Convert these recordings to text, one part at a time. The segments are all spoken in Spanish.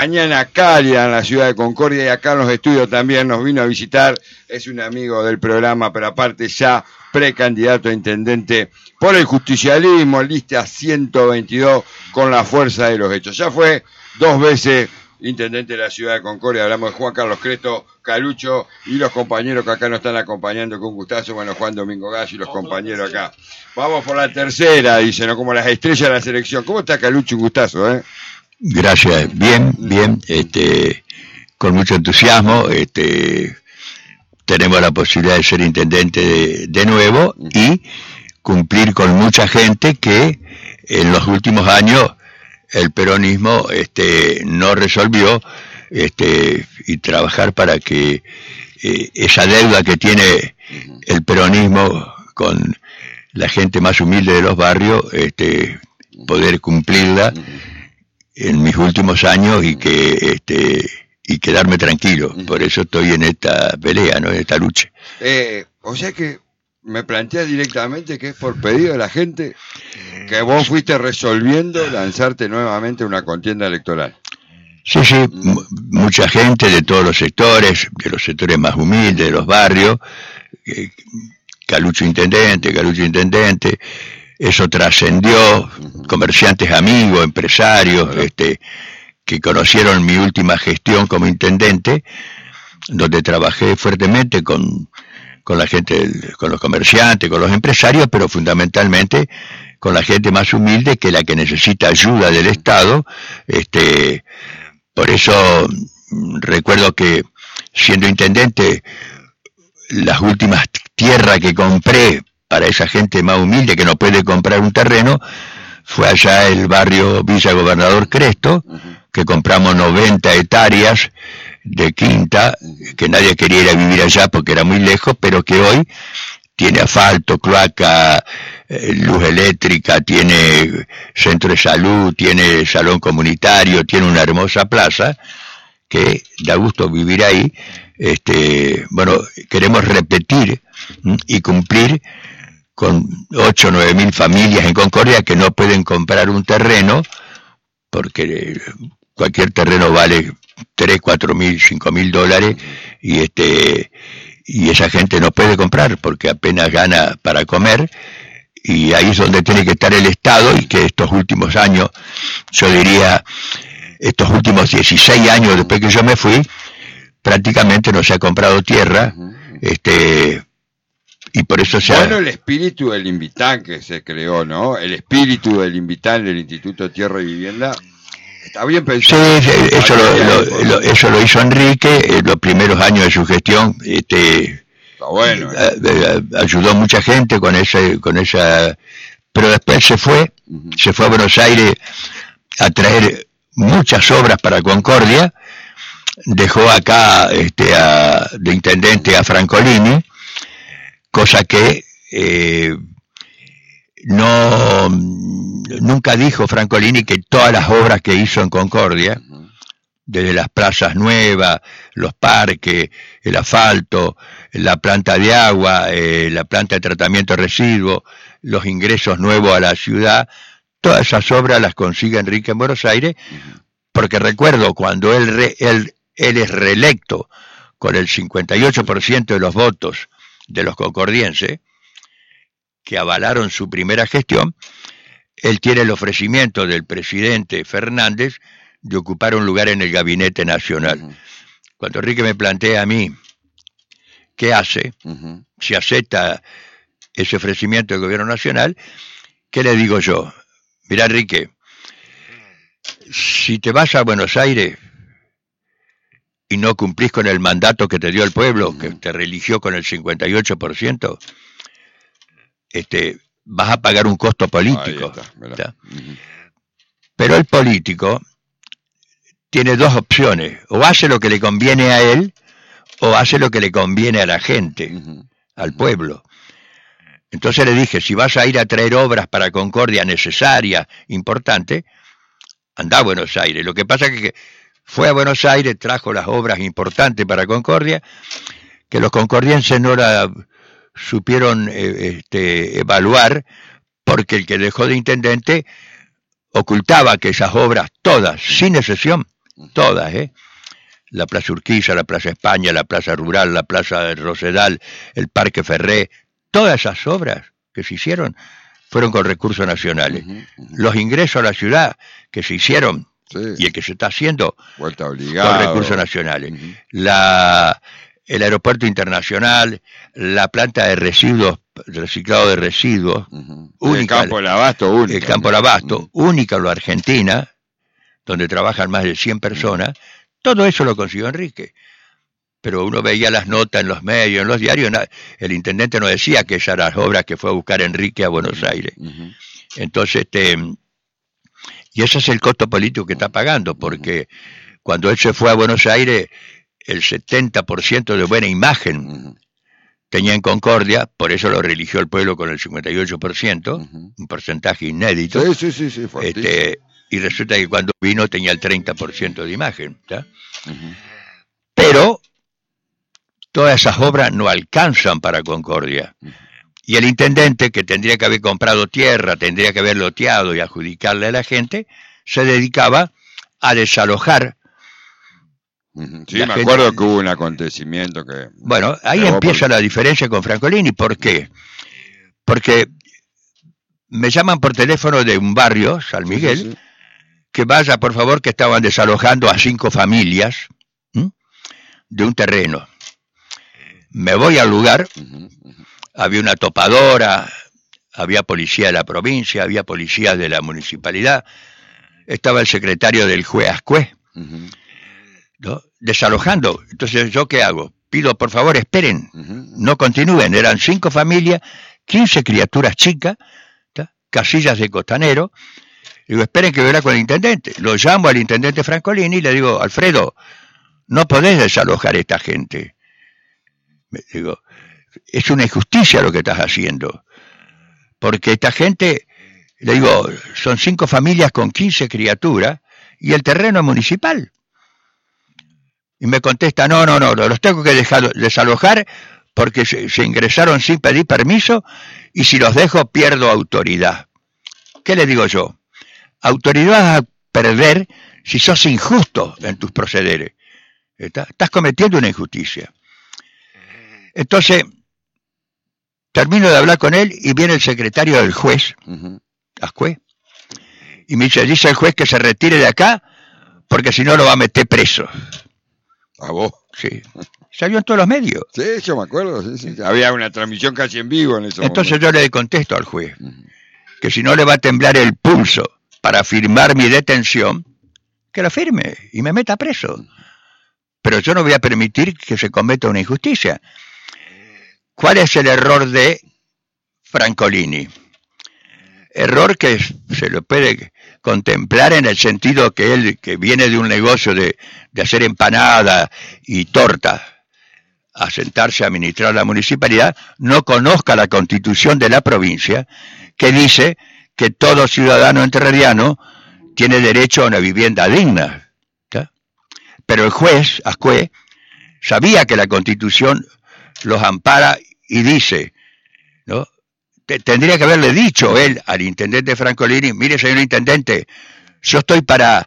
Mañana cálida en la ciudad de Concordia y acá en los estudios también nos vino a visitar, es un amigo del programa, pero aparte ya precandidato a intendente por el justicialismo, lista 122 con la fuerza de los hechos. Ya fue 2 veces intendente de la ciudad de Concordia, hablamos de Juan Carlos Cresto, Calucho y los compañeros que acá nos están acompañando con gustazo, bueno, Juan Domingo Gallo y los compañeros acá. Vamos por la tercera, dicen, ¿no? Como las estrellas de la selección. ¿Cómo está Calucho? Un gustazo, ¿eh? Gracias, bien, con mucho entusiasmo, tenemos la posibilidad de ser intendente de nuevo y cumplir con mucha gente que en los últimos años el peronismo no resolvió, y trabajar para que esa deuda que tiene el peronismo con la gente más humilde de los barrios, poder cumplirla en mis últimos años y quedarme tranquilo. Por eso estoy en esta pelea, ¿no? En esta lucha. O sea que me planteas directamente que es por pedido de la gente que vos fuiste resolviendo lanzarte nuevamente una contienda electoral. Sí, mucha gente de todos los sectores, de los sectores más humildes, de los barrios, Calucho intendente, eso trascendió, comerciantes amigos, empresarios, que conocieron mi última gestión como intendente, donde trabajé fuertemente con la gente, con los comerciantes, con los empresarios, pero fundamentalmente con la gente más humilde, que es la que necesita ayuda del Estado. Por eso recuerdo que siendo intendente, las últimas tierras que compré para esa gente más humilde que no puede comprar un terreno, fue allá el barrio Villa Gobernador Cresto, que compramos 90 hectáreas de quinta, que nadie quería ir a vivir allá porque era muy lejos, pero que hoy tiene asfalto, cloaca, luz eléctrica, tiene centro de salud, tiene salón comunitario, tiene una hermosa plaza, que da gusto vivir ahí. Queremos repetir y cumplir con 8 o 9 mil familias en Concordia que no pueden comprar un terreno, porque cualquier terreno vale 3, 4 mil, 5 mil dólares, y esa gente no puede comprar porque apenas gana para comer, y ahí es donde tiene que estar el Estado, y que estos últimos años, yo diría, estos últimos 16 años después que yo me fui, prácticamente no se ha comprado tierra, y por eso Bueno, el espíritu del Invitán que se creó, ¿no? El espíritu del Invitán del Instituto Tierra y Vivienda, está bien pensado. Sí, eso lo hizo Enrique en los primeros años de su gestión. Está bueno. Ayudó mucha gente con esa, pero después se fue a Buenos Aires a traer muchas obras para Concordia, dejó acá de intendente a Francolini, cosa que nunca dijo Francolini que todas las obras que hizo en Concordia, desde las plazas nuevas, los parques, el asfalto, la planta de agua, la planta de tratamiento de residuos, los ingresos nuevos a la ciudad, todas esas obras las consigue Enrique en Buenos Aires, porque recuerdo cuando él es reelecto con el 58% de los votos de los concordienses, que avalaron su primera gestión, él tiene el ofrecimiento del presidente Fernández de ocupar un lugar en el Gabinete Nacional. Cuando Enrique me plantea a mí qué hace, si acepta ese ofrecimiento del Gobierno Nacional, ¿qué le digo yo? Mirá, Enrique, si te vas a Buenos Aires y no cumplís con el mandato que te dio el pueblo, que te religió con el 58%, vas a pagar un costo político. ¿Está? Pero el político tiene 2 opciones: o hace lo que le conviene a él, o hace lo que le conviene a la gente, al pueblo. Entonces le dije, si vas a ir a traer obras para Concordia necesarias, importantes, anda a Buenos Aires. Lo que pasa es que fue a Buenos Aires, trajo las obras importantes para Concordia, que los concordienses no la supieron evaluar, porque el que dejó de intendente ocultaba que esas obras, todas, sin excepción, todas, la Plaza Urquiza, la Plaza España, la Plaza Rural, la Plaza Rosedal, el Parque Ferré, todas esas obras que se hicieron fueron con recursos nacionales. Los ingresos a la ciudad que se hicieron, y el que se está haciendo, vuelta obligada, con recursos nacionales. El aeropuerto internacional, la planta de residuos, reciclado de residuos, única, el campo del abasto, única. El campo del abasto, única en la Argentina, donde trabajan más de 100 personas. Todo eso lo consiguió Enrique. Pero uno veía las notas en los medios, en los diarios, el intendente no decía que esas eran las obras que fue a buscar Enrique a Buenos Aires. Entonces, y ese es el costo político que está pagando, porque cuando él se fue a Buenos Aires, el 70% de buena imagen tenía en Concordia, por eso lo religió el pueblo con el 58%, un porcentaje inédito. Sí, y resulta que cuando vino tenía el 30% de imagen. Pero todas esas obras no alcanzan para Concordia. Y el intendente, que tendría que haber comprado tierra, tendría que haber loteado y adjudicarle a la gente, se dedicaba a desalojar. Sí, me acuerdo que hubo un acontecimiento que... Bueno, ahí empieza la diferencia con Francolini. ¿Por qué? Porque me llaman por teléfono de un barrio, San Miguel, que vaya, por favor, que estaban desalojando a 5 familias de un terreno. Me voy al lugar, había una topadora, había policía de la provincia, había policía de la municipalidad, estaba el secretario del juez Ascué, ¿no? Desalojando. Entonces, ¿yo qué hago? Pido, por favor, esperen, no continúen. Eran 5 familias, 15 criaturas chicas, ¿tá? Casillas de costanero. Digo, esperen que verá con el intendente. Lo llamo al intendente Francolini y le digo, Alfredo, no podés desalojar a esta gente. Digo, es una injusticia lo que estás haciendo. Porque esta gente, le digo, son 5 familias con 15 criaturas y el terreno es municipal. Y me contesta, no, los tengo que dejar desalojar porque se ingresaron sin pedir permiso y si los dejo pierdo autoridad. ¿Qué le digo yo? Autoridad vas a perder si sos injusto en tus procederes. Estás cometiendo una injusticia. Entonces, termino de hablar con él y viene el secretario del juez, Ascué, y me dice el juez que se retire de acá porque si no lo va a meter preso. ¿A vos? Sí. Salió en todos los medios. Sí, yo me acuerdo. Sí. Había una transmisión casi en vivo en ese Entonces momento. yo le contesto al juez que si no le va a temblar el pulso para firmar mi detención, que lo firme y me meta preso. Pero yo no voy a permitir que se cometa una injusticia. ¿Cuál es el error de Francolini? Error que se lo puede contemplar en el sentido que él, que viene de un negocio de hacer empanada y torta, a sentarse a administrar la municipalidad, no conozca la constitución de la provincia, que dice que todo ciudadano entrerriano tiene derecho a una vivienda digna. ¿tá? Pero el juez, Ascué, sabía que la constitución los ampara y dice, ¿no? Tendría que haberle dicho él al intendente Francolini, mire señor intendente, yo estoy para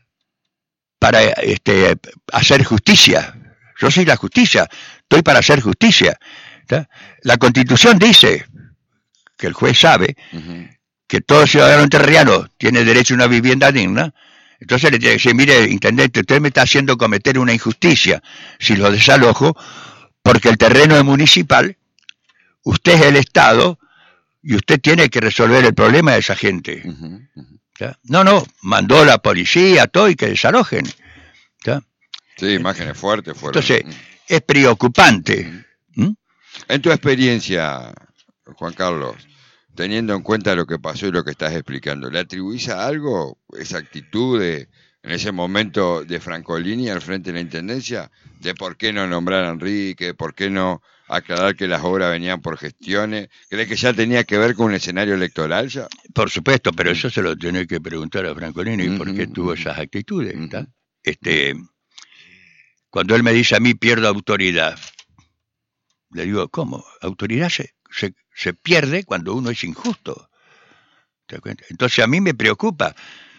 hacer justicia, yo soy la justicia, estoy para hacer justicia. ¿tá? La Constitución dice, que el juez sabe, que todo ciudadano entrerriano tiene derecho a una vivienda digna. Entonces le tiene que decir, mire intendente, usted me está haciendo cometer una injusticia si lo desalojo, porque el terreno es municipal, usted es el Estado, y usted tiene que resolver el problema de esa gente. No, mandó la policía, todo, y que desalojen. ¿tá? Sí, imágenes fuertes fueron. Entonces, es preocupante. En tu experiencia, Juan Carlos, teniendo en cuenta lo que pasó y lo que estás explicando, ¿le atribuís a algo esa actitud en ese momento de Francolini al frente de la Intendencia? De por qué no nombrar a Enrique, por qué no aclarar que las obras venían por gestiones. ¿Crees que ya tenía que ver con un escenario electoral ya? Por supuesto, pero eso se lo tiene que preguntar a Francolini por qué tuvo esas actitudes. ¿tá? Cuando él me dice a mí pierdo autoridad, le digo, ¿cómo? Autoridad se pierde cuando uno es injusto. ¿Te das cuenta? Entonces a mí me preocupa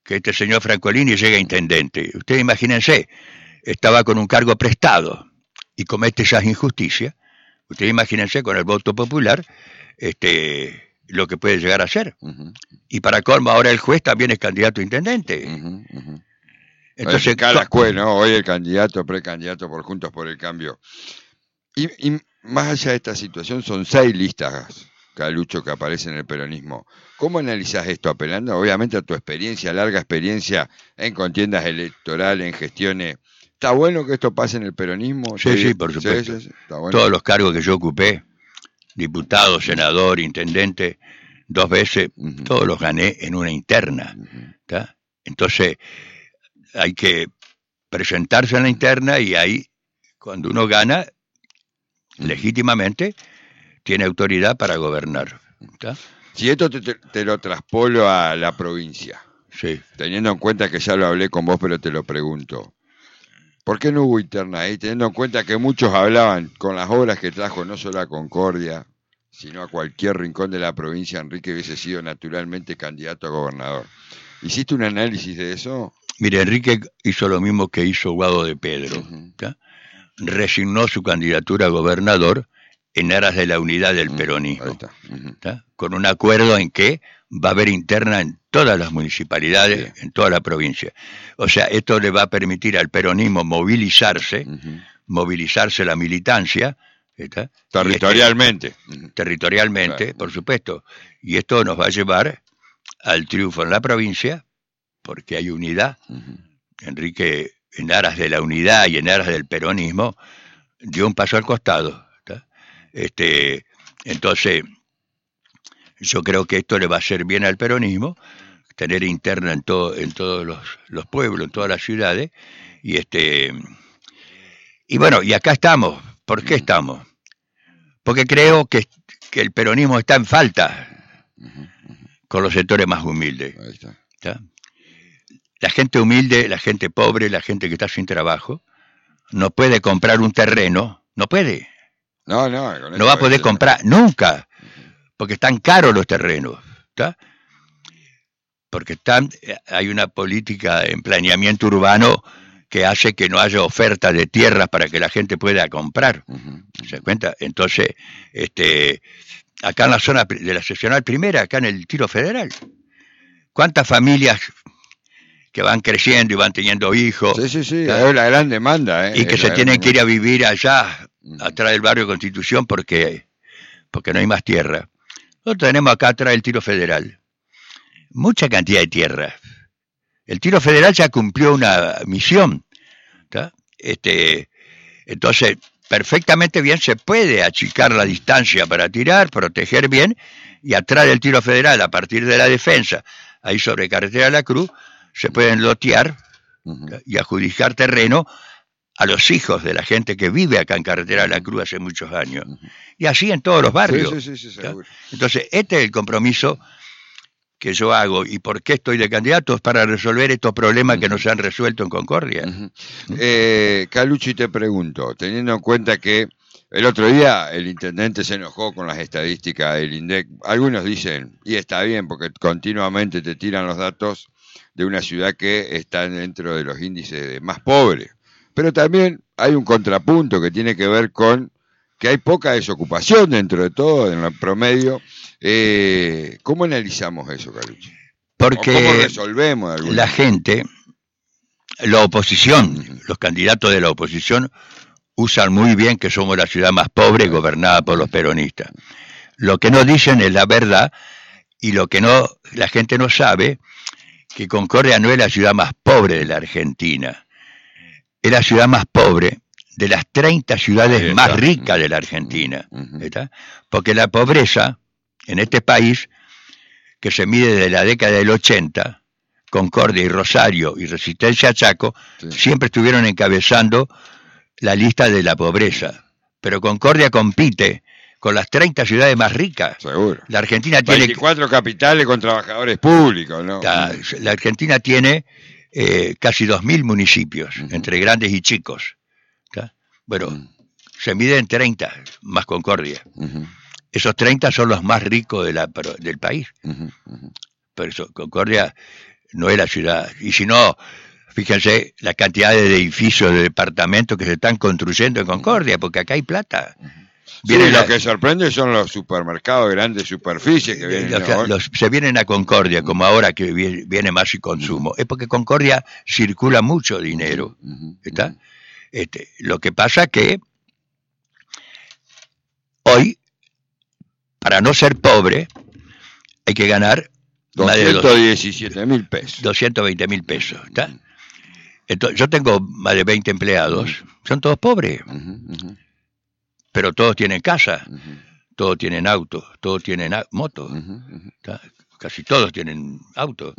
que este señor Francolini llegue a intendente. Ustedes imagínense, estaba con un cargo prestado y comete esas injusticias. Ustedes imagínense con el voto popular lo que puede llegar a ser. Y para colmo, ahora el juez también es candidato a intendente. Entonces, Calascue, ¿no? Hoy el candidato, precandidato por Juntos por el Cambio. Y más allá de esta situación, son 6 listas, Calucho, que aparecen en el peronismo. ¿Cómo analizás esto? Apelando obviamente a tu experiencia, larga experiencia en contiendas electorales, en gestiones. ¿Está bueno que esto pase en el peronismo? Sí, por supuesto. Sí, está bueno. Todos los cargos que yo ocupé, diputado, senador, intendente, 2 veces, todos los gané en una interna. ¿Tá? Entonces, hay que presentarse en la interna y ahí, cuando uno gana, legítimamente, tiene autoridad para gobernar. ¿Tá? Si esto te lo traspolo a la provincia, sí. Teniendo en cuenta que ya lo hablé con vos, pero te lo pregunto. ¿Por qué no hubo interna ahí? Teniendo en cuenta que muchos hablaban con las obras que trajo no solo a Concordia, sino a cualquier rincón de la provincia, Enrique hubiese sido naturalmente candidato a gobernador. ¿Hiciste un análisis de eso? Mire, Enrique hizo lo mismo que hizo Guado de Pedro. Resignó su candidatura a gobernador en aras de la unidad del peronismo. Con un acuerdo en que va a haber interna en todas las municipalidades, en toda la provincia. O sea, esto le va a permitir al peronismo movilizarse, movilizarse la militancia, territorialmente. Territorialmente, por supuesto. Y esto nos va a llevar al triunfo en la provincia, porque hay unidad. Enrique, en aras de la unidad y en aras del peronismo, dio un paso al costado. Entonces, yo creo que esto le va a hacer bien al peronismo, tener interna en todos los pueblos, en todas las ciudades, y bueno, y acá estamos. ¿Por qué estamos? Porque creo que el peronismo está en falta con los sectores más humildes. ¿Tá? La gente humilde, la gente pobre, la gente que está sin trabajo, no puede comprar un terreno, no puede. No va a poder comprar nunca, porque están caros los terrenos. ¿Tá? Porque hay una política en planeamiento urbano que hace que no haya oferta de tierras para que la gente pueda comprar. ¿Se da cuenta? Entonces, acá en la zona de la seccional primera, acá en el Tiro Federal, ¿cuántas familias que van creciendo y van teniendo hijos? Sí, es la gran demanda. Y que se tienen que ir a vivir allá, atrás del barrio Constitución, porque no hay más tierra. Nosotros tenemos acá atrás del Tiro Federal mucha cantidad de tierra. El Tiro Federal ya cumplió una misión. ¿Tá? Entonces, perfectamente bien se puede achicar la distancia para tirar, proteger bien, y atrás del Tiro Federal, a partir de la defensa, ahí sobre Carretera de la Cruz, se pueden lotear y adjudicar terreno a los hijos de la gente que vive acá en Carretera de la Cruz hace muchos años. Y así en todos los barrios. Sí, seguro. Entonces, este es el compromiso que yo hago. ¿Y por qué estoy de candidato? Es para resolver estos problemas que no se han resuelto en Concordia. Caluchi, te pregunto, teniendo en cuenta que el otro día el intendente se enojó con las estadísticas del INDEC, algunos dicen, y está bien, porque continuamente te tiran los datos de una ciudad que está dentro de los índices de más pobres, pero también hay un contrapunto que tiene que ver con que hay poca desocupación dentro de todo, en el promedio. ¿Cómo analizamos eso, Caluchi? Porque ¿cómo resolvemos? La gente, la oposición, los candidatos de la oposición usan muy bien que somos la ciudad más pobre gobernada por los peronistas. Lo que no dicen es la verdad, y lo que la gente no sabe, que Concordia no es la ciudad más pobre de la Argentina, es la ciudad más pobre de las 30 ciudades más ricas de la Argentina. ¿Está? Porque la pobreza en este país, que se mide desde la década del 80, Concordia y Rosario y Resistencia Chaco, siempre estuvieron encabezando la lista de la pobreza. Pero Concordia compite con las 30 ciudades más ricas. Seguro. La Argentina tiene 24 capitales con trabajadores públicos, ¿no? La Argentina tiene casi 2.000 municipios, entre grandes y chicos. ¿Tá? Bueno, se mide en 30, más Concordia. Esos 30 son los más ricos del país. Por eso, Concordia no es la ciudad. Y si no, fíjense la cantidad de edificios, de departamentos que se están construyendo en Concordia, porque acá hay plata. Sí, lo que sorprende son los supermercados de grandes superficies que vienen. Se vienen a Concordia, como ahora que viene más y consumo. Es porque Concordia circula mucho dinero. ¿Está? Lo que pasa que hoy, para no ser pobre, hay que ganar 217.000 pesos. 220.000 pesos. ¿Está? Entonces, yo tengo más de 20 empleados, son todos pobres. Pero todos tienen casa, todos tienen autos, todos tienen motos, casi todos tienen autos,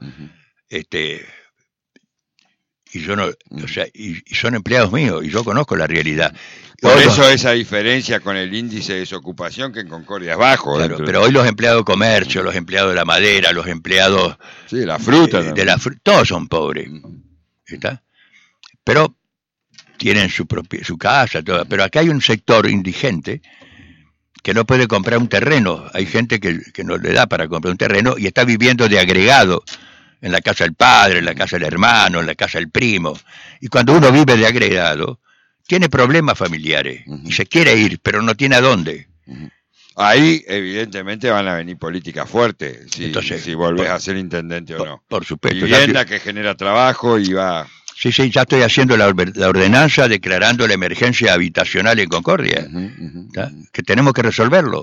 y yo no, o sea, y son empleados míos, y yo conozco la realidad. Por eso esa diferencia con el índice de desocupación que en Concordia es bajo. Claro, pero hoy los empleados de comercio, los empleados de la madera, los empleados de la fruta, todos son pobres, ¿está? Pero tienen su casa, todo. Pero acá hay un sector indigente que no puede comprar un terreno. Hay gente que no le da para comprar un terreno y está viviendo de agregado en la casa del padre, en la casa del hermano, en la casa del primo. Y cuando uno vive de agregado, tiene problemas familiares y se quiere ir, pero no tiene a dónde. Ahí, evidentemente, van a venir políticas fuertes, si volvés a ser intendente o no. Por supuesto. Vivienda que genera trabajo y va... Sí, ya estoy haciendo la ordenanza declarando la emergencia habitacional en Concordia, que tenemos que resolverlo.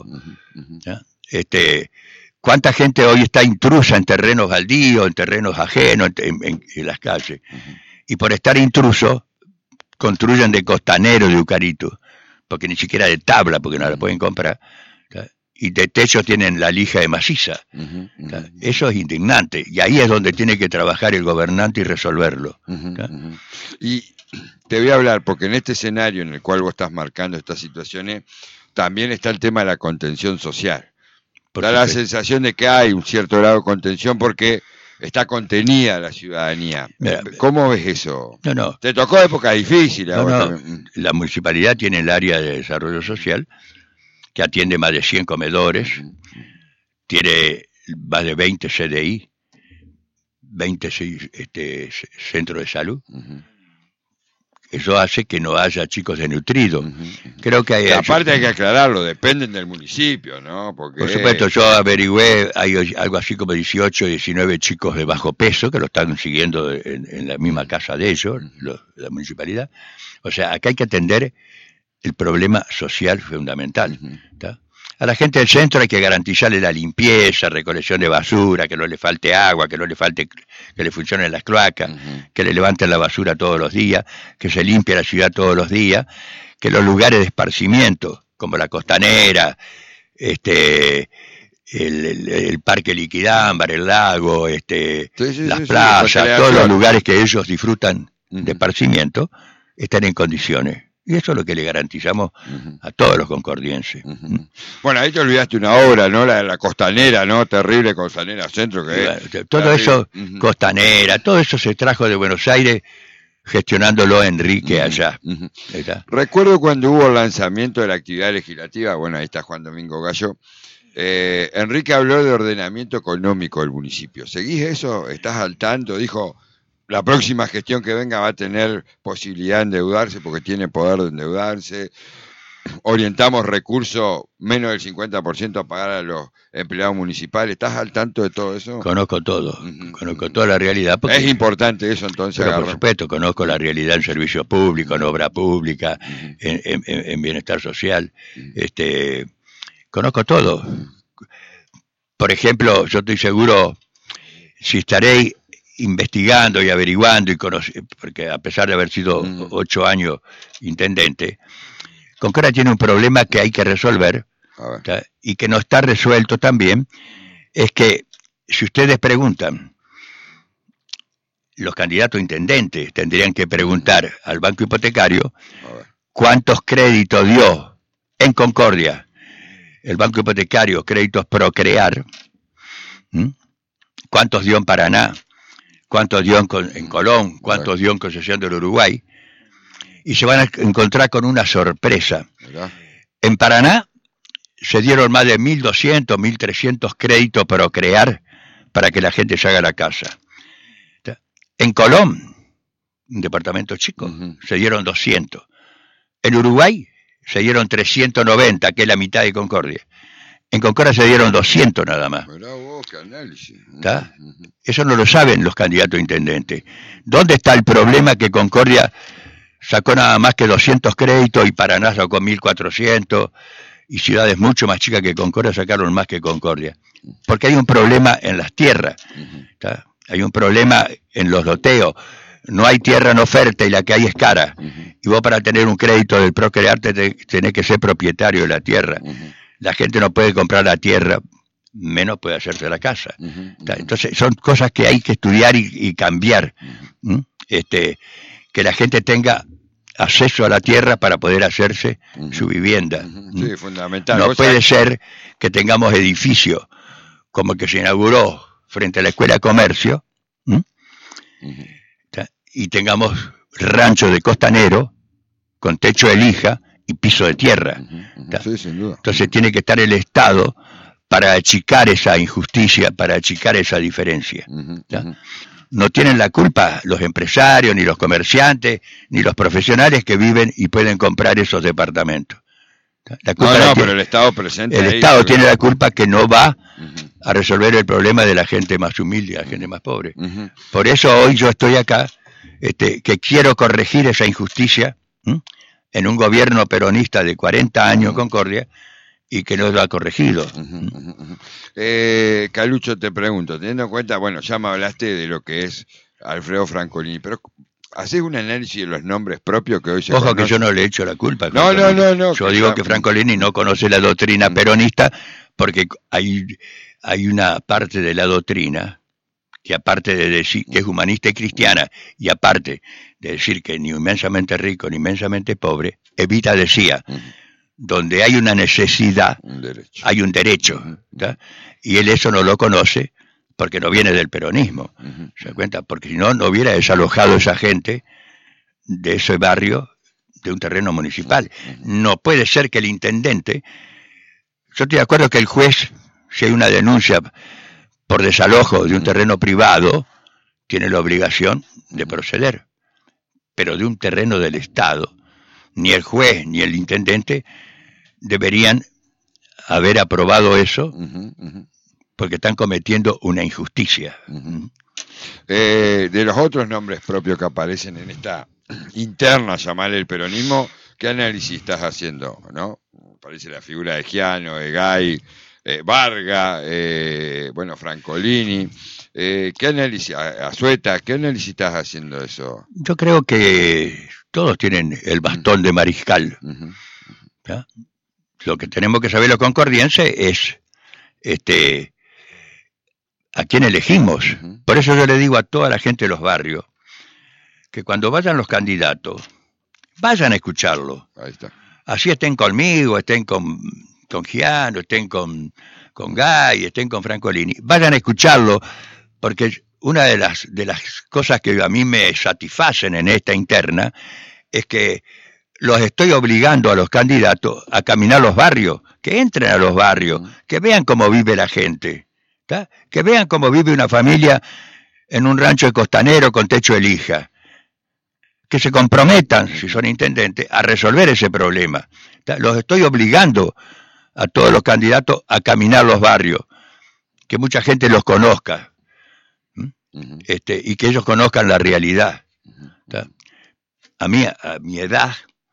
¿Cuánta gente hoy está intrusa en terrenos baldíos, en terrenos ajenos, en las calles? Y por estar intruso, construyen de costanero de eucalipto, porque ni siquiera de tabla, porque no la pueden comprar. Y de techo tienen la lija de maciza. Eso es indignante. Y ahí es donde tiene que trabajar el gobernante y resolverlo. Y te voy a hablar, porque en este escenario en el cual vos estás marcando estas situaciones, también está el tema de la contención social. Da la sensación de que hay un cierto grado de contención porque está contenida la ciudadanía. ¿Cómo ves eso? No. Te tocó época difícil. La municipalidad tiene el área de desarrollo social, que atiende más de 100 comedores, tiene más de 20 CDI, 20 centros de salud. Eso hace que no haya chicos desnutridos. Creo que hay... Aparte hay que aclararlo, dependen del municipio, ¿no? Porque... Por supuesto, yo averigüé, hay algo así como 18, 19 chicos de bajo peso que lo están siguiendo en la misma casa de ellos, la municipalidad. O sea, acá hay que atender el problema social fundamental. A la gente del centro hay que garantizarle la limpieza, recolección de basura, que no le falte agua, que no le falte, que le funcionen las cloacas, que le levanten la basura todos los días, que se limpie la ciudad todos los días, que los lugares de esparcimiento, como la Costanera, el Parque Liquidámbar, el lago, las playas, todos los lugares que ellos disfrutan de esparcimiento, están en condiciones. Y eso es lo que le garantizamos a todos los concordienses. Bueno, ahí te olvidaste una obra, ¿no? La Costanera, ¿no? Terrible Costanera Centro. Todo eso, Costanera, todo eso se trajo de Buenos Aires gestionándolo Enrique allá. Recuerdo cuando hubo el lanzamiento de la actividad legislativa, bueno, ahí está Juan Domingo Gallo, Enrique habló de ordenamiento económico del municipio. ¿Seguís eso? ¿Estás al tanto? Dijo... La próxima gestión que venga va a tener posibilidad de endeudarse porque tiene poder de endeudarse. Orientamos recursos menos del 50% a pagar a los empleados municipales. ¿Estás al tanto de todo eso? Conozco todo, conozco toda la realidad. Es importante eso, entonces. Pero por supuesto, conozco la realidad en servicio público, en obra pública, en bienestar social. Conozco todo. Por ejemplo, yo estoy seguro, si estaré investigando y averiguando y porque a pesar de haber sido 8 años intendente, Concordia tiene un problema que hay que resolver y que no está resuelto también, es que si ustedes preguntan, los candidatos a intendentes tendrían que preguntar al banco hipotecario cuántos créditos dio en Concordia el banco hipotecario, créditos Procrear, cuántos dio en Paraná, cuántos dio en Colón, cuántos dio en Concesión del Uruguay, y se van a encontrar con una sorpresa. En Paraná se dieron más de 1.200, 1.300 créditos Procrear para que la gente se haga la casa. En Colón, un departamento chico, se dieron 200. En Uruguay se dieron 390, que es la mitad de Concordia. En Concordia se dieron 200 nada más. Mirá vos, qué análisis. ¿Está? Eso no lo saben los candidatos a intendente. ¿Dónde está el problema que Concordia sacó nada más que 200 créditos y Paraná sacó 1.400 y ciudades mucho más chicas que Concordia sacaron más que Concordia? Porque hay un problema en las tierras. ¿Está? Hay un problema en los loteos. No hay tierra en oferta y la que hay es cara. Y vos para tener un crédito del Procrearte tenés que ser propietario de la tierra. La gente no puede comprar la tierra, menos puede hacerse la casa. Entonces son cosas que hay que estudiar y cambiar. Que la gente tenga acceso a la tierra para poder hacerse su vivienda. Sí, fundamental. No puede ser que tengamos edificios como el que se inauguró frente a la Escuela de Comercio, y tengamos ranchos de costanero con techo de lija y piso de tierra. Sí, sin duda. Entonces tiene que estar el Estado para achicar esa injusticia, para achicar esa diferencia. No tienen la culpa los empresarios, ni los comerciantes, ni los profesionales que viven y pueden comprar esos departamentos. La culpa pero el Estado presente. El Estado tiene la culpa que no va a resolver el problema de la gente más humilde, la gente más pobre. Por eso hoy yo estoy acá, que quiero corregir esa injusticia en un gobierno peronista de 40 años, Concordia, y que no lo ha corregido. Calucho, te pregunto, teniendo en cuenta, bueno, ya me hablaste de lo que es Alfredo Francolini, pero ¿hacés un análisis de los nombres propios que hoy se conocen? Ojo que yo no le echo la culpa. No. Yo digo que Francolini no conoce la doctrina peronista porque hay una parte de la doctrina que aparte de decir que es humanista y cristiana, y aparte de decir que ni inmensamente rico ni inmensamente pobre, Evita decía, donde hay una necesidad, hay un derecho. Y él eso no lo conoce porque no viene del peronismo. ¿Se da cuenta? Porque si no, no hubiera desalojado a esa gente de ese barrio de un terreno municipal. No puede ser que el intendente... Yo estoy de acuerdo que el juez, si hay una denuncia por desalojo de un terreno privado, tiene la obligación de proceder. Pero de un terreno del Estado, ni el juez ni el intendente deberían haber aprobado eso, porque están cometiendo una injusticia. De los otros nombres propios que aparecen en esta interna, llamarle el peronismo, ¿qué análisis estás haciendo? ¿No? Aparece la figura de Giano, de Gay, Varga, bueno, Francolini. ¿Qué análisis, Azueta, qué análisis estás haciendo de eso? Yo creo que todos tienen el bastón de mariscal. Lo que tenemos que saber los concordienses es a quién elegimos. Por eso yo le digo a toda la gente de los barrios que cuando vayan los candidatos, vayan a escucharlo. Ahí está. Así estén conmigo, estén con Giano, estén con Gay, estén con Francolini. Vayan a escucharlo, porque una de las cosas que a mí me satisfacen en esta interna es que los estoy obligando a los candidatos a caminar los barrios, que entren a los barrios, que vean cómo vive la gente, ¿tá? Que vean cómo vive una familia en un rancho de costanero con techo de lija, que se comprometan, si son intendentes, a resolver ese problema. ¿Tá? Los estoy obligando a todos los candidatos a caminar los barrios, que mucha gente los conozca, y que ellos conozcan la realidad. ¿Tá? A mi edad,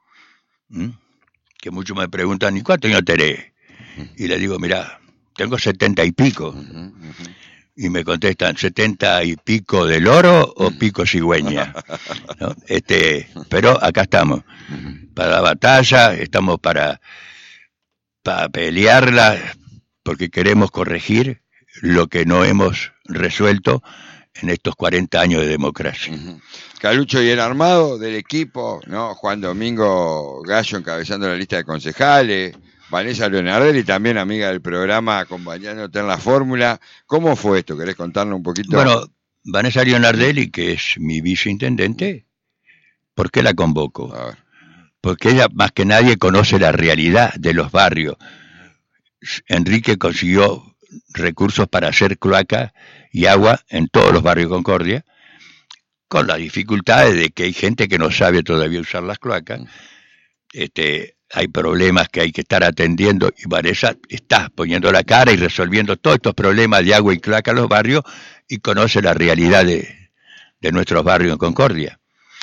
que muchos me preguntan, ¿y cuántos años tenés? Y le digo, mirá, tengo 70 y pico. Y me contestan, ¿70 y pico del oro o pico cigüeña? ¿No? Pero acá estamos, para la batalla, estamos para pelearla, porque queremos corregir lo que no hemos resuelto en estos 40 años de democracia. Calucho, y el armado del equipo, ¿no? Juan Domingo Gallo encabezando la lista de concejales, Vanessa Leonardelli, también amiga del programa, acompañándote en la fórmula. ¿Cómo fue esto? ¿Querés contarnos un poquito? Bueno, Vanessa Leonardelli, que es mi viceintendente, ¿por qué la convoco? A ver. Porque ella más que nadie conoce la realidad de los barrios. Enrique consiguió recursos para hacer cloaca y agua en todos los barrios de Concordia. con las dificultades de que hay gente que no sabe todavía usar las cloacas, hay problemas que hay que estar atendiendo, y Vanessa está poniendo la cara y resolviendo todos estos problemas de agua y cloaca en los barrios, y conoce la realidad de nuestros barrios en Concordia.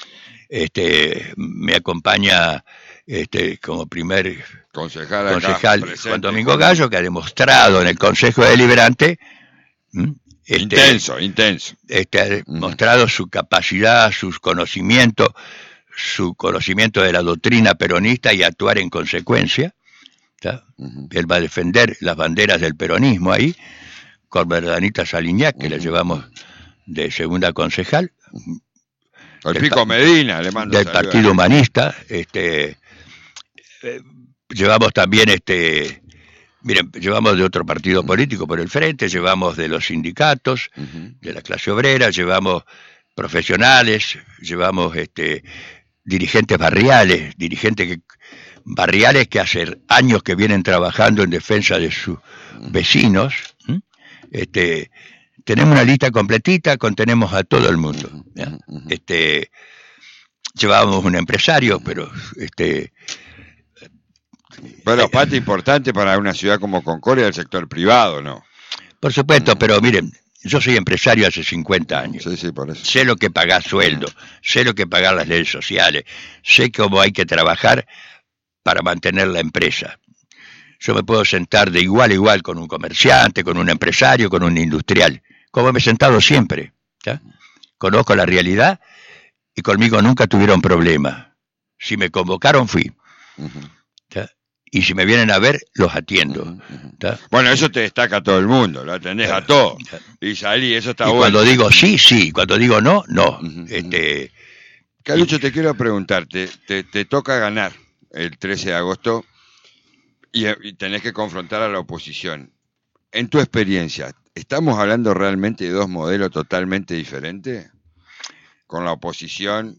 Me acompaña como primer concejal Juan Domingo Gallo, que ha demostrado en el Consejo Deliberante intenso. Ha demostrado su capacidad, su conocimiento de la doctrina peronista, y actuar en consecuencia. Él va a defender las banderas del peronismo ahí, con Verdanita Saliñac, que la llevamos de segunda concejal. El Pico Medina, le mando del Partido Humanista. Llevamos también llevamos de otro partido político por el frente, llevamos de los sindicatos, de la clase obrera, llevamos profesionales, llevamos dirigentes barriales, barriales que hace años que vienen trabajando en defensa de sus vecinos. Tenemos una lista completita, contenemos a todo el mundo. Llevábamos un empresario, pero parte importante para una ciudad como Concordia, del sector privado, ¿no? Por supuesto, pero miren, yo soy empresario hace 50 años. Sí, por eso. Sé lo que pagar sueldo, sé lo que pagar las leyes sociales, sé cómo hay que trabajar para mantener la empresa. Yo me puedo sentar de igual a igual con un comerciante, con un empresario, con un industrial, como me he sentado siempre. ¿Ya? Conozco la realidad y conmigo nunca tuvieron problema. Si me convocaron, fui. ¿Ya? Y si me vienen a ver, los atiendo. ¿Ya? Bueno, eso te destaca a todo el mundo, lo atendés a todo. Y salí, eso está bueno. Cuando digo sí, sí. Cuando digo no, no. Calucho, te quiero preguntar, te toca ganar el 13 de agosto y tenés que confrontar a la oposición. En tu experiencia, ¿estamos hablando realmente de dos modelos totalmente diferentes? Con la oposición.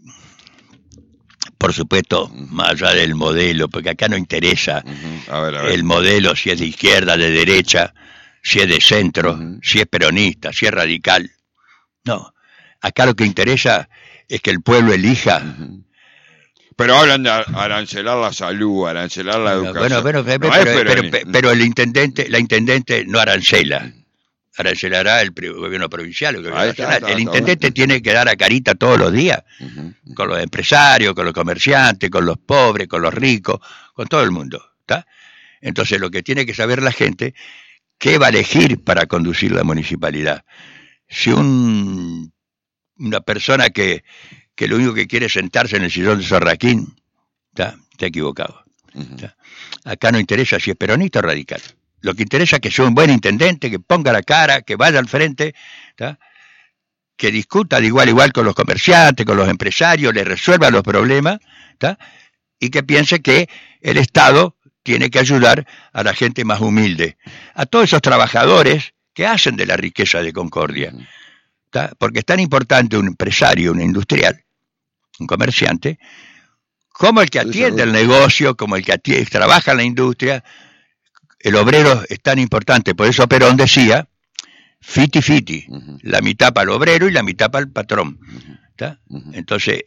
Por supuesto, más allá del modelo, porque acá no interesa a ver. El modelo, si es de izquierda, de derecha, si es de centro, si es peronista, si es radical. No, acá lo que interesa es que el pueblo elija. Pero hablan de arancelar la salud, arancelar la educación. Pero la intendente no arancela. Arancelará el gobierno provincial, el gobierno nacional. El intendente tiene que dar a carita todos los días, con los empresarios, con los comerciantes, con los pobres, con los ricos, con todo el mundo. ¿Está? Entonces lo que tiene que saber la gente, ¿qué va a elegir para conducir la municipalidad? Si una persona que lo único que quiere es sentarse en el sillón de Sorraquín, está equivocado. Acá no interesa si es peronista o radical. Lo que interesa es que sea un buen intendente, que ponga la cara, que vaya al frente, ¿tá? Que discuta de igual a igual con los comerciantes, con los empresarios, le resuelva los problemas, ¿tá? Y que piense que el Estado tiene que ayudar a la gente más humilde, a todos esos trabajadores que hacen de la riqueza de Concordia, ¿tá? Porque es tan importante un empresario, un industrial, un comerciante, como el que atiende el negocio, como el que trabaja en la industria. El obrero es tan importante, por eso Perón decía, fiti, la mitad para el obrero y la mitad para el patrón. Entonces,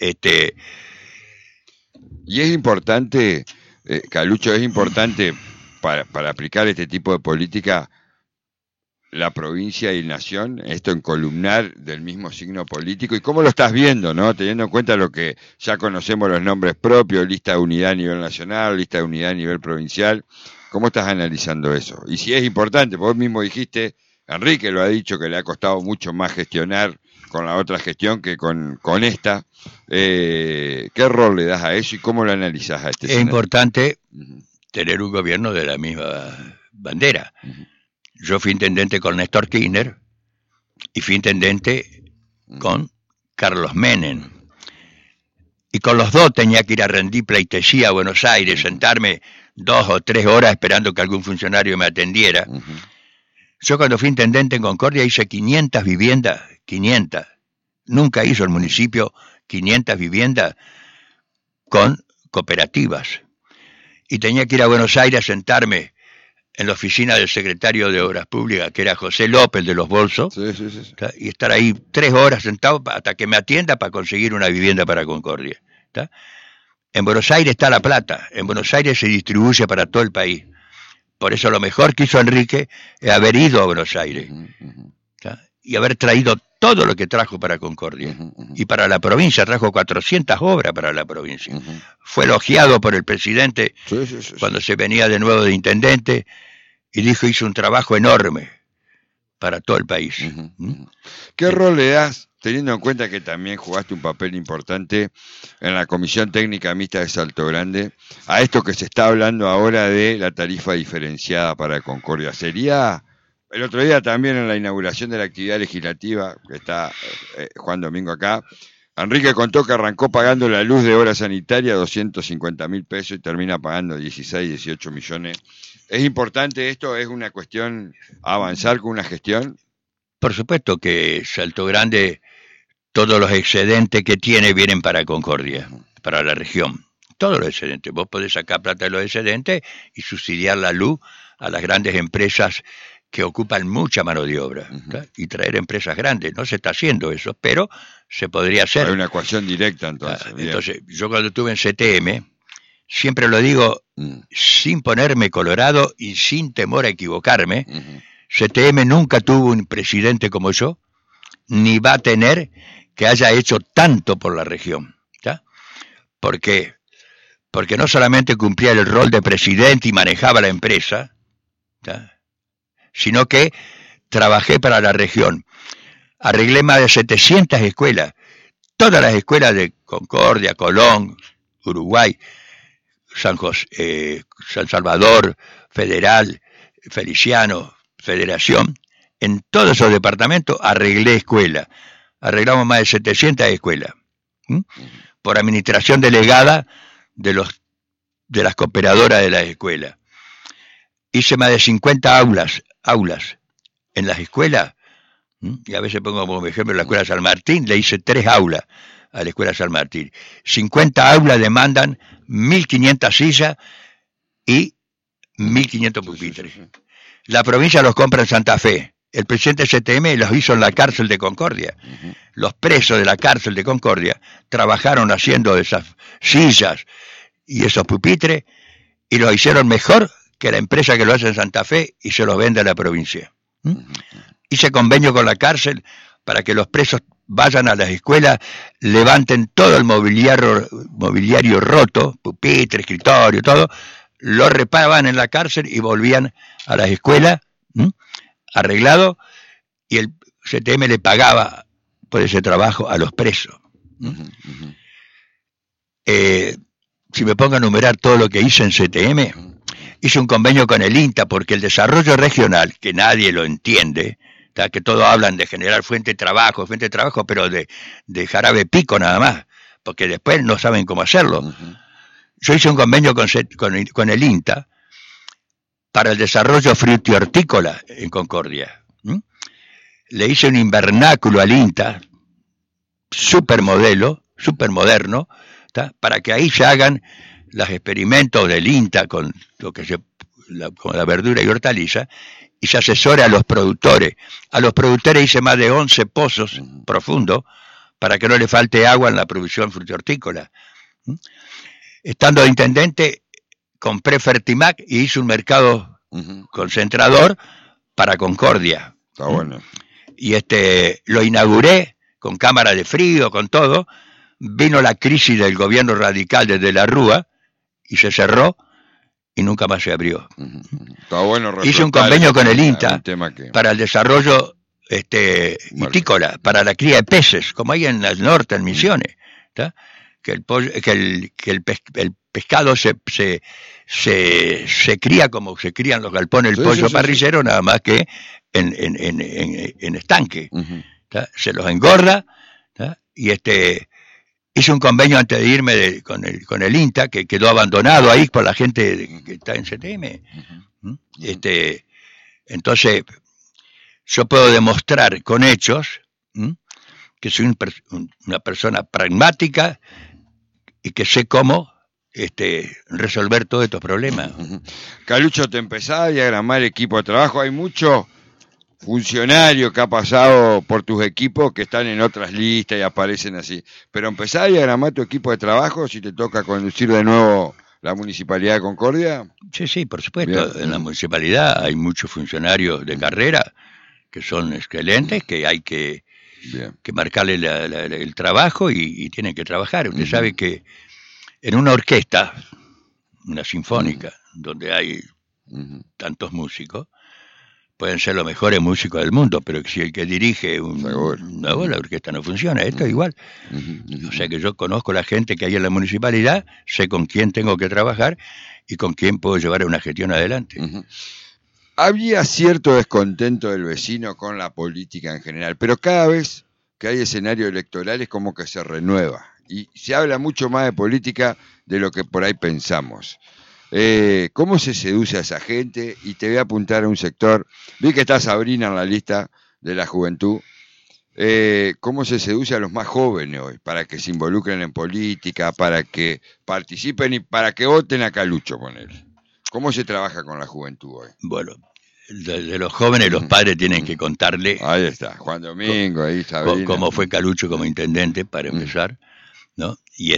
Y es importante, Calucho, es importante para aplicar este tipo de política, la provincia y nación, esto en columnar del mismo signo político, y cómo lo estás viendo, ¿no? Teniendo en cuenta lo que ya conocemos, los nombres propios, lista de unidad a nivel nacional, lista de unidad a nivel provincial. ¿Cómo estás analizando eso? Y si es importante, vos mismo dijiste, Enrique lo ha dicho, que le ha costado mucho más gestionar con la otra gestión que con esta. ¿Qué rol le das a eso y cómo lo analizás a este escenario? Es importante tener un gobierno de la misma bandera. Yo fui intendente con Néstor Kirchner y fui intendente con Carlos Menem. Y con los dos tenía que ir a rendir pleitesía a Buenos Aires, sentarme 2 o 3 horas esperando que algún funcionario me atendiera. Yo cuando fui intendente en Concordia hice 500 viviendas, 500. Nunca hizo el municipio 500 viviendas con cooperativas. Y tenía que ir a Buenos Aires a sentarme en la oficina del secretario de Obras Públicas, que era José López de los Bolsos, sí. Y estar ahí 3 horas sentado hasta que me atienda para conseguir una vivienda para Concordia. ¿Está? En Buenos Aires está la plata, en Buenos Aires se distribuye para todo el país. Por eso lo mejor que hizo Enrique es haber ido a Buenos Aires y haber traído todo lo que trajo para Concordia. Y para la provincia, trajo 400 obras para la provincia. Fue elogiado por el presidente cuando se venía de nuevo de intendente y dijo, hizo un trabajo enorme para todo el país. ¿Qué rol le das, teniendo en cuenta que también jugaste un papel importante en la Comisión Técnica Mixta de Salto Grande, a esto que se está hablando ahora de la tarifa diferenciada para Concordia? ¿Sería, el otro día también en la inauguración de la actividad legislativa, que está Juan Domingo acá, Enrique contó que arrancó pagando la luz de obra sanitaria 250.000 pesos y termina pagando 16, 18 millones. ¿Es importante esto? ¿Es una cuestión avanzar con una gestión? Por supuesto que Salto Grande, todos los excedentes que tiene vienen para Concordia, para la región. Todos los excedentes. Vos podés sacar plata de los excedentes y subsidiar la luz a las grandes empresas que ocupan mucha mano de obra, y traer empresas grandes. No se está haciendo eso, pero se podría hacer. Hay una ecuación directa entonces. Entonces, yo cuando estuve en CTM, siempre lo digo sin ponerme colorado y sin temor a equivocarme, CTM nunca tuvo un presidente como yo, ni va a tener que haya hecho tanto por la región. ¿Está? ¿Por qué? Porque no solamente cumplía el rol de presidente y manejaba la empresa, ¿está? Sino que trabajé para la región. Arreglé más de 700 escuelas, todas las escuelas de Concordia, Colón, Uruguay, San Salvador, Federal, Feliciano, Federación. En todos esos departamentos arreglé escuelas. Arreglamos más de 700 escuelas. Por administración delegada de las cooperadoras de las escuelas. Hice más de 50 aulas en las escuelas, y a veces pongo como ejemplo la Escuela San Martín, le hice 3 aulas a la Escuela San Martín. 50 aulas demandan 1.500 sillas y 1.500 pupitres. La provincia los compra en Santa Fe. El presidente CTM los hizo en la cárcel de Concordia. Los presos de la cárcel de Concordia trabajaron haciendo esas sillas y esos pupitres y lo hicieron mejor que la empresa que lo hace en Santa Fe y se los vende a la provincia. Hice convenio con la cárcel para que los presos vayan a las escuelas, levanten todo el mobiliario roto, pupitre, escritorio, todo, lo reparaban en la cárcel y volvían a las escuelas, arreglado, y el CTM le pagaba por ese trabajo a los presos. Si me pongo a enumerar todo lo que hice en CTM, hice un convenio con el INTA porque el desarrollo regional, que nadie lo entiende, que todos hablan de generar fuente de trabajo, pero de jarabe pico nada más, porque después no saben cómo hacerlo. Yo hice un convenio con el INTA para el desarrollo frutihortícola en Concordia. Le hice un invernáculo al INTA, supermodelo, supermoderno, para que ahí se hagan los experimentos del INTA con con la verdura y hortaliza, y se asesora a los productores. A los productores hice más de 11 pozos profundos para que no le falte agua en la producción frutihortícola. Estando de intendente, compré Fertimac y hice un mercado concentrador para Concordia. Está bueno. Y lo inauguré con cámara de frío, con todo. Vino la crisis del gobierno radical desde la Rúa y se cerró y nunca más se abrió. Está bueno. Hice un convenio con el INTA para el desarrollo hitícola, para la cría de peces, como hay en el norte, en Misiones, que el pescado se cría como se crían los galpones, el pollo parrillero, nada más que en estanque. Se los engorda, y hice un convenio antes de irme con el INTA, que quedó abandonado ahí por la gente que está en CTM. Entonces, yo puedo demostrar con hechos que soy una persona pragmática y que sé cómo resolver todos estos problemas. Calucho, te empezás a diagramar equipo de trabajo. Hay muchos funcionarios que ha pasado por tus equipos que están en otras listas y aparecen así. Pero empezás a diagramar tu equipo de trabajo si te toca conducir de nuevo la Municipalidad de Concordia. Sí, por supuesto. Bien. En la municipalidad hay muchos funcionarios de carrera que son excelentes, que hay que marcarle el trabajo y tienen que trabajar. Usted sabe que en una orquesta, una sinfónica, donde hay tantos músicos, pueden ser los mejores músicos del mundo, pero si el que dirige la orquesta no funciona, esto es igual. O sea que yo conozco la gente que hay en la municipalidad, sé con quién tengo que trabajar y con quién puedo llevar una gestión adelante. Había cierto descontento del vecino con la política en general, pero cada vez que hay escenario electoral es como que se renueva y se habla mucho más de política de lo que por ahí pensamos. ¿Cómo se seduce a esa gente? Y te voy a apuntar a un sector. Vi que está Sabrina en la lista de la juventud. ¿Cómo se seduce a los más jóvenes hoy? Para que se involucren en política, para que participen y para que voten a Calucho, ponele. ¿Cómo se trabaja con la juventud hoy? Bueno, de los jóvenes los padres tienen que contarle. Ahí está, Juan Domingo, ahí Sabrina. Cómo fue Calucho como intendente, para empezar, ¿no? Y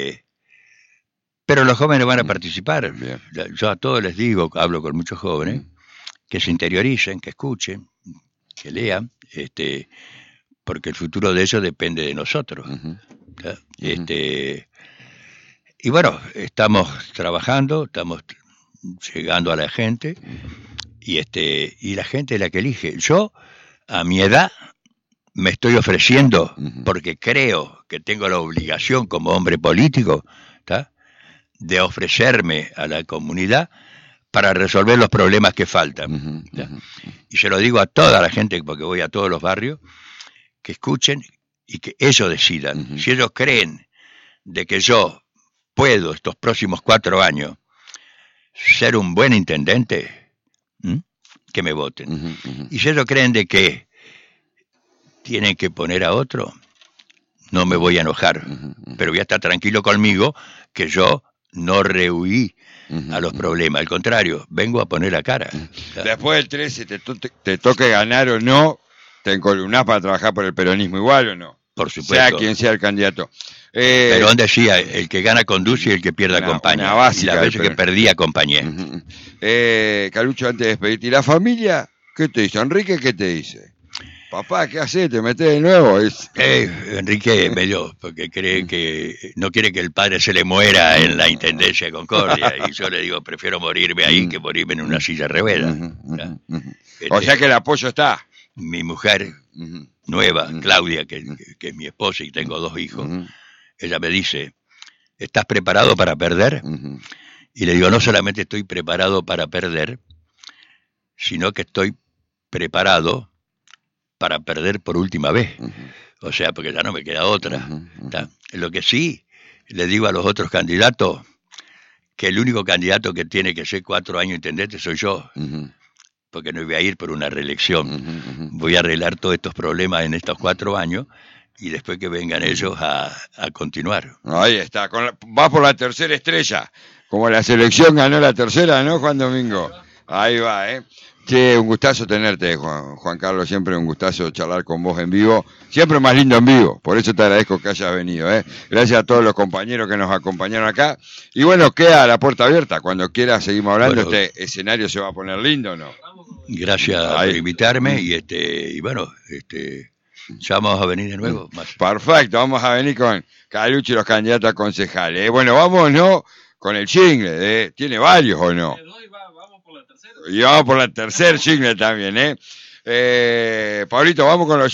pero los jóvenes van a participar. Bien. Yo a todos les digo, hablo con muchos jóvenes, que se interioricen, que escuchen, que lean, porque el futuro de ellos depende de nosotros. Y bueno, estamos trabajando, estamos llegando a la gente, y la gente es la que elige. Yo, a mi edad, me estoy ofreciendo, porque creo que tengo la obligación como hombre político, ¿tá?, de ofrecerme a la comunidad para resolver los problemas que faltan. Y se lo digo a toda la gente, porque voy a todos los barrios, que escuchen y que ellos decidan. Si ellos creen de que yo puedo estos próximos 4 años ser un buen intendente, que me voten. Y si ellos creen de que tienen que poner a otro, no me voy a enojar, pero voy a estar tranquilo conmigo que yo no rehuí a los problemas, al contrario, vengo a poner la cara. Después del 13, te toque ganar o no, te encolumnás para trabajar por el peronismo igual o no. Por supuesto. Sea quien sea el candidato. Perón decía, el que gana conduce y el que pierde acompaña. Una básica, y las veces que perdí acompañé. Calucho, antes de despedirte, ¿y la familia qué te dice? Enrique, ¿qué te dice? Papá, ¿qué haces? ¿Te metes de nuevo? Enrique medio, porque cree que no quiere que el padre se le muera en la Intendencia de Concordia. Y yo le digo, prefiero morirme ahí que morirme en una silla de ruedas. O sea que el apoyo está. Mi mujer nueva, Claudia, que es mi esposa y tengo 2 hijos, ella me dice, ¿estás preparado para perder? Y le digo, no solamente estoy preparado para perder, sino que estoy preparado para perder por última vez. O sea, porque ya no me queda otra. Lo que sí le digo a los otros candidatos, que el único candidato que tiene que ser 4 años intendente soy yo, porque no voy a ir por una reelección. Voy a arreglar todos estos problemas en estos 4 años y después que vengan ellos a continuar. Ahí está, va por la tercera estrella, como la selección ganó la tercera, ¿no, Juan Domingo? Ahí va, Che, un gustazo tenerte, Juan Carlos, siempre un gustazo charlar con vos en vivo, siempre más lindo en vivo, por eso te agradezco que hayas venido, Gracias a todos los compañeros que nos acompañaron acá, y bueno, queda la puerta abierta, cuando quieras seguimos hablando, bueno, este escenario se va a poner lindo, ¿no? Gracias por invitarme, y bueno, ya vamos a venir de nuevo. Perfecto, vamos a venir con Calucho y los candidatos a concejales, Bueno, vamos, ¿no?, con el jingle, ¿tiene varios o no? Y vamos por la tercera jingle también, Pablito, vamos con los